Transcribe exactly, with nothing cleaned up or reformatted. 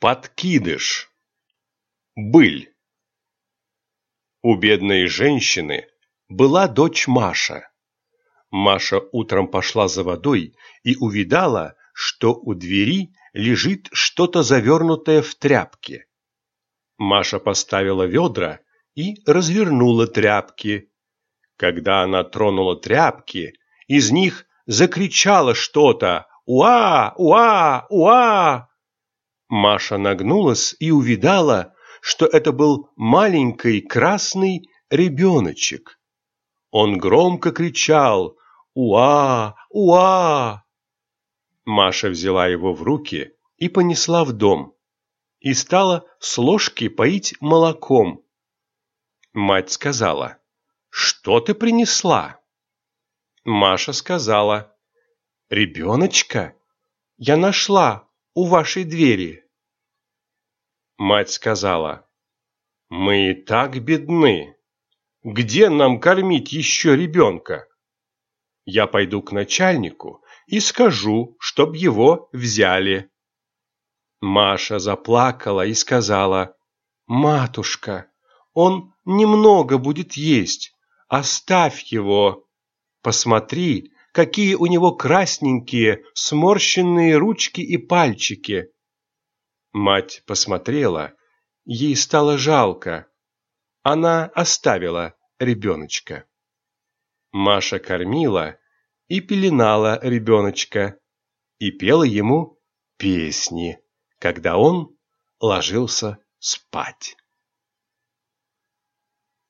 Подкидыш. Быль. У бедной женщины была дочь Маша. Маша утром пошла за водой и увидала, что у двери лежит что-то завернутое в тряпки. Маша поставила ведра и развернула тряпки. Когда она тронула тряпки, из них закричало что-то: «Уа! Уа! Уа!» Маша нагнулась и увидала, что это был маленький красный ребеночек. Он громко кричал: «Уа! Уа!» Маша взяла его в руки и понесла в дом, и стала с ложки поить молоком. Мать сказала: «Что ты принесла?» Маша сказала: «Ребеночка я нашла у вашей двери». Мать сказала: «Мы и так бедны. Где нам кормить еще ребенка? Я пойду к начальнику и скажу, чтоб его взяли». Маша заплакала и сказала: «Матушка, он немного будет есть, оставь его. Посмотри, какие у него красненькие сморщенные ручки и пальчики». Мать посмотрела, ей стало жалко. Она оставила ребеночка. Маша кормила и пеленала ребеночка и пела ему песни, когда он ложился спать.